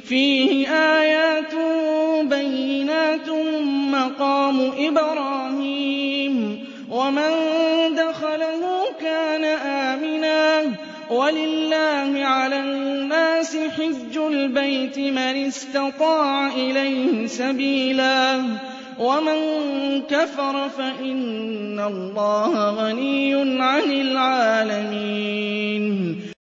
فِيهِ آيَاتٌ بَيِّنَاتٌ مَّقَامُ إِبْرَاهِيمَ ۖ وَمَن دَخَلَهُ كَانَ آمِنًا ۗ وَلِلَّهِ عَلَى النَّاسِ حِجُّ الْبَيْتِ مَنِ اسْتَطَاعَ إِلَيْهِ سَبِيلًا ۚ وَمَن كَفَرَ فَإِنَّ اللَّهَ غَنِيٌّ عَنِ الْعَالَمِينَ